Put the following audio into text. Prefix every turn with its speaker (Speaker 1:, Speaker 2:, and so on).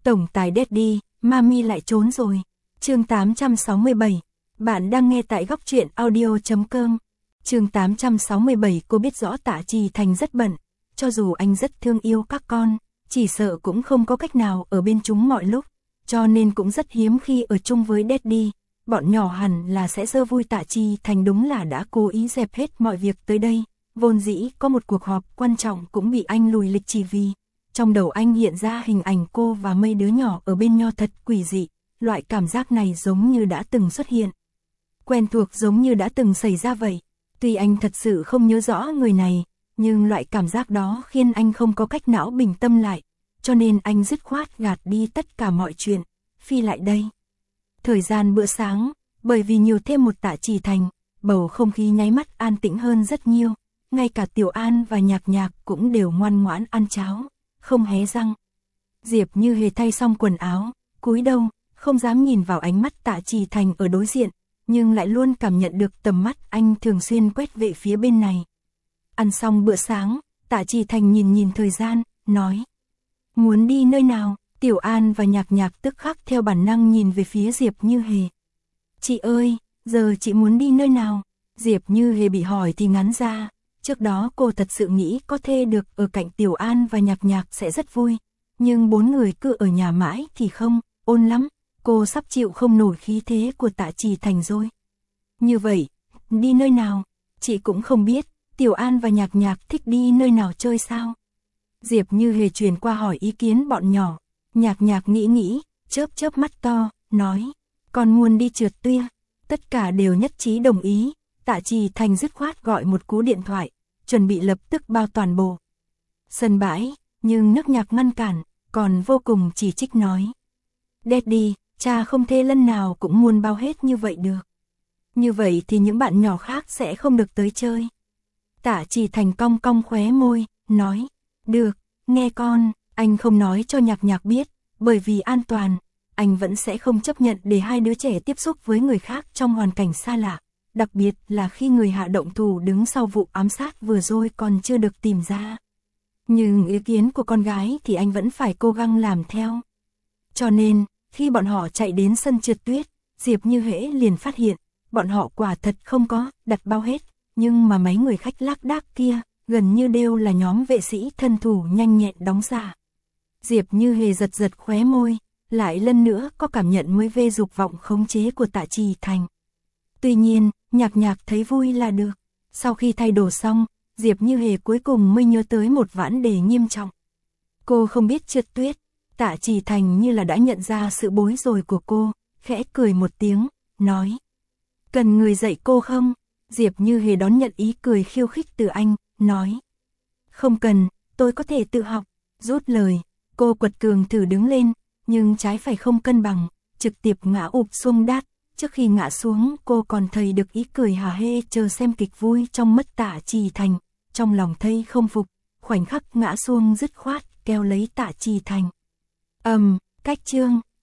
Speaker 1: Tổng tài Daddy, Mami lại trốn rồi. Chương 867. Bạn đang nghe tại góc truyện audio.com. Chương 867. Cô biết rõ Tạ Trì Thành rất bận, cho dù anh rất thương yêu các con, chỉ sợ cũng không có cách nào ở bên chúng mọi lúc, cho nên cũng rất hiếm khi ở chung với Daddy. Bọn nhỏ hẳn là sẽ dơ vui. Tạ Trì Thành đúng là đã cố ý dẹp hết mọi việc tới đây, vốn dĩ có một cuộc họp quan trọng cũng bị anh lùi lịch chỉ vì trong đầu anh hiện ra hình ảnh cô và mấy đứa nhỏ ở bên nhau thật quỷ dị, loại cảm giác này giống như đã từng xuất hiện. Quen thuộc giống như đã từng xảy ra vậy. Tuy anh thật sự không nhớ rõ người này, nhưng loại cảm giác đó khiến anh không có cách não bình tâm lại, cho nên anh dứt khoát gạt đi tất cả mọi chuyện, phi lại đây. Thời gian bữa sáng, bởi vì nhiều thêm một Tạ Trì Thành, bầu không khí nháy mắt an tĩnh hơn rất nhiều, ngay cả Tiểu An và Nhạc Nhạc cũng đều ngoan ngoãn ăn cháo, không hé răng. Diệp Như Hề thay xong quần áo, cúi đầu, không dám nhìn vào ánh mắt Tạ Trì Thành ở đối diện, nhưng lại luôn cảm nhận được tầm mắt anh thường xuyên quét về phía bên này. Ăn xong bữa sáng, Tạ Trì Thành nhìn thời gian, nói: muốn đi nơi nào? Tiểu An và Nhạc Nhạc tức khắc theo bản năng nhìn về phía Diệp Như Hề. Chị ơi, giờ chị muốn đi nơi nào? Diệp Như Hề bị hỏi thì ngắn ra, trước đó cô thật sự nghĩ có thể được ở cạnh Tiểu An và Nhạc Nhạc sẽ rất vui, nhưng 4 người cứ ở nhà mãi thì không, ôn lắm, cô sắp chịu không nổi khí thế của Tạ Trì Thành rồi. Như vậy, đi nơi nào? Chị cũng không biết, Tiểu An và Nhạc Nhạc thích đi nơi nào chơi sao? Diệp Như Hề truyền qua hỏi ý kiến bọn nhỏ. Nhạc Nhạc nghĩ, chớp mắt to, nói: con muốn đi trượt tuyết. Tất cả đều nhất trí đồng ý. Tạ Trì Thành dứt khoát gọi một cú điện thoại, chuẩn bị lập tức bao toàn bộ sân bãi, nhưng Nước Nhạc ngăn cản, còn vô cùng chỉ trích nói: Daddy, cha không thể lần nào cũng muốn bao hết như vậy được. Như vậy thì những bạn nhỏ khác sẽ không được tới chơi. Tạ Trì Thành cong cong khóe môi, nói: được, nghe con. Anh không nói cho Nhạc Nhạc biết, bởi vì an toàn, anh vẫn sẽ không chấp nhận để hai đứa trẻ tiếp xúc với người khác trong hoàn cảnh xa lạ, đặc biệt là khi người hạ động thủ đứng sau vụ ám sát vừa rồi còn chưa được tìm ra. Nhưng ý kiến của con gái thì anh vẫn phải cố gắng làm theo. Cho nên, khi bọn họ chạy đến sân trượt tuyết, Diệp Như Hễ liền phát hiện, bọn họ quả thật không có đặt bao hết, nhưng mà mấy người khách lác đác kia, gần như đều là nhóm vệ sĩ thân thủ nhanh nhẹn đóng giả. Diệp Như Hề giật khóe môi, lại lần nữa có cảm nhận mới về dục vọng khống chế của Tạ Trì Thành. Tuy nhiên, Nhạc Nhạc thấy vui là được. Sau khi thay đồ xong, Diệp Như Hề cuối cùng mới nhớ tới một vấn đề nghiêm trọng. Cô không biết trượt tuyết. Tạ Trì Thành như là đã nhận ra sự bối rối của cô, khẽ cười một tiếng, nói: cần người dạy cô không? Diệp Như Hề đón nhận ý cười khiêu khích từ anh, nói: không cần, tôi có thể tự học. Rút lời, cô quật cường thử đứng lên, nhưng trái phải không cân bằng, trực tiếp ngã ụp xuống đất. Trước khi ngã xuống cô còn thấy được ý cười hả hê chờ xem kịch vui trong mắt Tạ Trì Thành, trong lòng thấy không phục, khoảnh khắc ngã xuống dứt khoát kéo lấy Tạ Trì Thành. Cách chương